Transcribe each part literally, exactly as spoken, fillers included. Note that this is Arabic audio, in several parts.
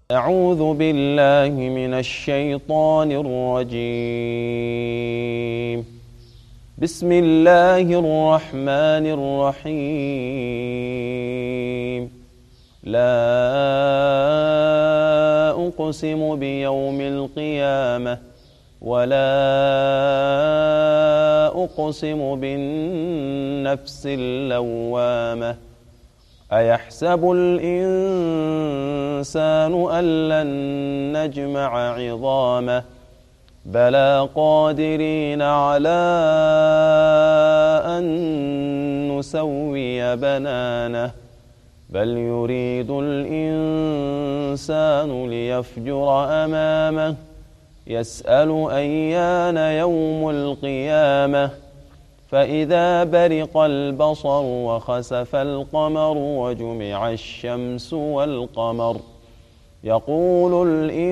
أعوذ بالله من الشيطان الرجيم. بسم الله الرحمن الرحيم. لا أقسم بيوم القيامة ولا أقسم بالنفس اللوامة. أيحسب الإنسان أن لن نجمع عظامه بلى قادرين على أن نسوي بنانه بل يريد الإنسان ليفجر أمامه يسأل أيان يوم القيامة فإذا برق البصر وخسف القمر وجمع الشمس والقمر يقول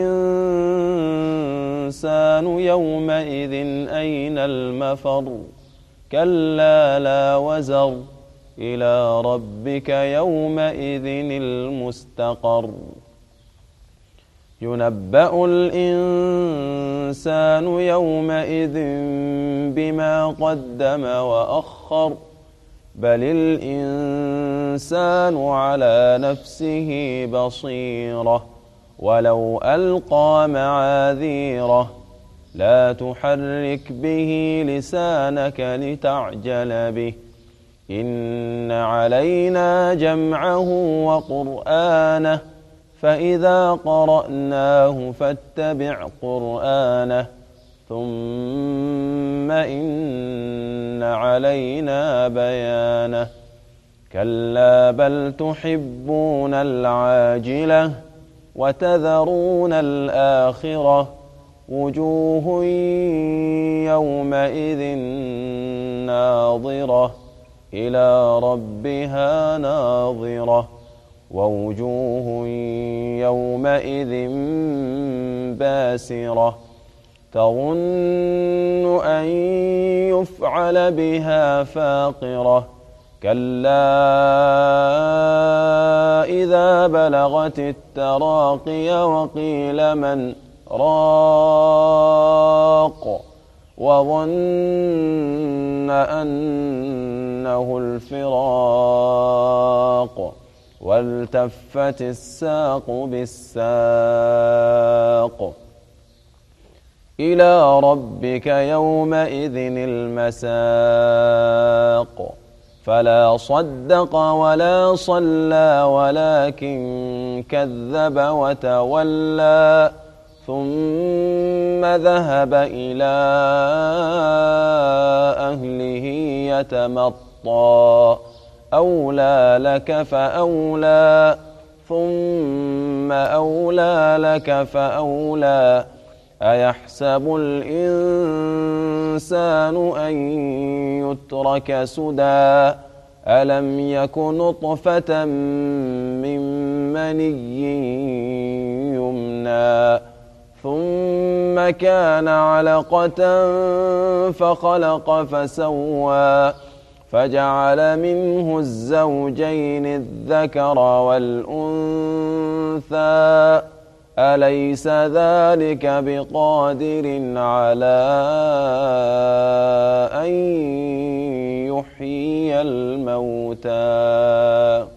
الإنسان يومئذ أين المفر كلا لا وزر إلى ربك يومئذ المستقر ينبأ الإنسان يومئذ بما قدم وأخر بل الإنسان على نفسه بصيرة ولو ألقى معاذيره لا تحرك به لسانك لتعجل به إن علينا جمعه وقرآنه فإذا قرأناه فاتبع قرآنه ثم إن علينا بيانه كلا بل تحبون العاجلة وتذرون الآخرة وجوه يومئذ ناظرة إلى ربها ناظرة ووجوه يومئذ باسرة تظن أن يفعل بها فاقرة كلا إذا بلغت التراقي وقيل من راق وظن أنه الفراق والتفت الساق بالساق إلى ربك يومئذ المساق فلا صدق ولا صلى ولكن كذب وتولى ثم ذهب إلى أهله يتمطى أولى لك فأولى ثم أولى لك فأولى أيحسب الإنسان أن يترك سدى ألم يك نطفة من مني يمنى ثم كان علقة فخلق فسوى فجعل منه الزوجين الذكر والأنثى أليس ذلك بقادر على أن يحيي الموتى